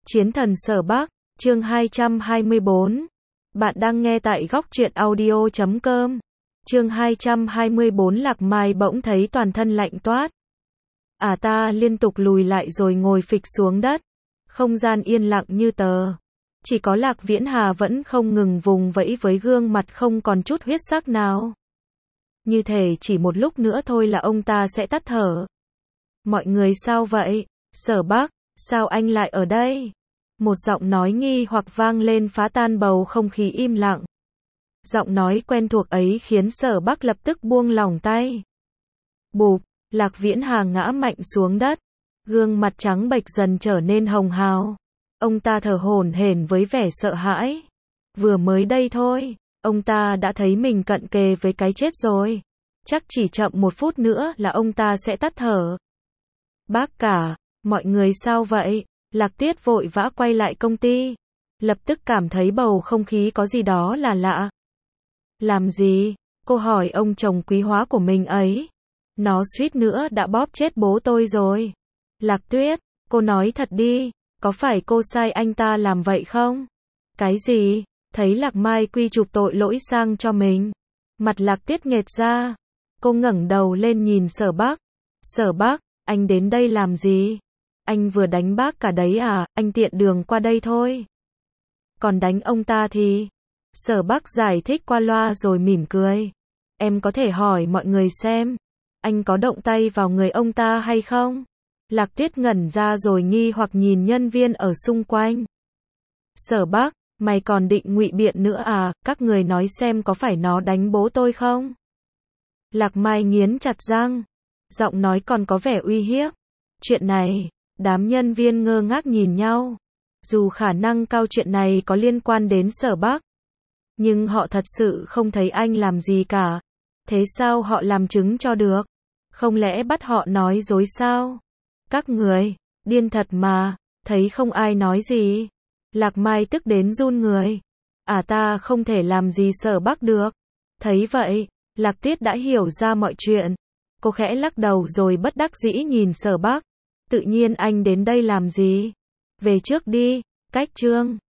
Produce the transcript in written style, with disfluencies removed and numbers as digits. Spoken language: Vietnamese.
Chiến thần Sở Bắc, chương 224. Bạn đang nghe tại góc truyện audio.com. Chương 224 Lạc Mai bỗng thấy toàn thân lạnh toát. Ta liên tục lùi lại rồi ngồi phịch xuống đất. Không gian yên lặng như tờ. Chỉ có Lạc Viễn Hà vẫn không ngừng vùng vẫy với gương mặt không còn chút huyết sắc nào. Như thể chỉ một lúc nữa thôi là ông ta sẽ tắt thở. Mọi người sao vậy? Sở Bắc, sao anh lại ở đây? Một giọng nói nghi hoặc vang lên phá tan bầu không khí im lặng. Giọng nói quen thuộc ấy khiến Sở Bắc lập tức buông lỏng tay. Bụp, Lạc Viễn Hà ngã mạnh xuống đất. Gương mặt trắng bệch dần trở nên hồng hào. Ông ta thở hổn hển với vẻ sợ hãi. Vừa mới đây thôi, ông ta đã thấy mình cận kề với cái chết rồi. Chắc chỉ chậm một phút nữa là ông ta sẽ tắt thở. Bác cả, mọi người sao vậy? Lạc Tuyết vội vã quay lại công ty. Lập tức cảm thấy bầu không khí có gì đó là lạ. Làm gì? Cô hỏi ông chồng quý hóa của mình ấy. Nó suýt nữa đã bóp chết bố tôi rồi. Lạc Tuyết, cô nói thật đi, có phải cô sai anh ta làm vậy không? Cái gì? Thấy Lạc Mai quy chụp tội lỗi sang cho mình. Mặt Lạc Tuyết nghệt ra. Cô ngẩng đầu lên nhìn Sở Bắc. Sở Bắc, anh đến đây làm gì? Anh vừa đánh bác cả đấy à, anh tiện đường qua đây thôi. Còn đánh ông ta thì... Sở Bắc giải thích qua loa rồi mỉm cười. Em có thể hỏi mọi người xem, anh có động tay vào người ông ta hay không? Lạc Tuyết ngẩn ra rồi nghi hoặc nhìn nhân viên ở xung quanh. Sở Bắc, mày còn định ngụy biện nữa à, các người nói xem có phải nó đánh bố tôi không? Lạc Mai nghiến chặt răng, giọng nói còn có vẻ uy hiếp. Chuyện này, đám nhân viên ngơ ngác nhìn nhau. Dù khả năng cao chuyện này có liên quan đến Sở Bắc, nhưng họ thật sự không thấy anh làm gì cả. Thế sao họ làm chứng cho được? Không lẽ bắt họ nói dối sao? Các người, điên thật mà, thấy không ai nói gì. Lạc Mai tức đến run người. Ta không thể làm gì Sở Bắc được. Thấy vậy, Lạc Tuyết đã hiểu ra mọi chuyện. Cô khẽ lắc đầu rồi bất đắc dĩ nhìn Sở Bắc. Tự nhiên anh đến đây làm gì? Về trước đi, cách chương.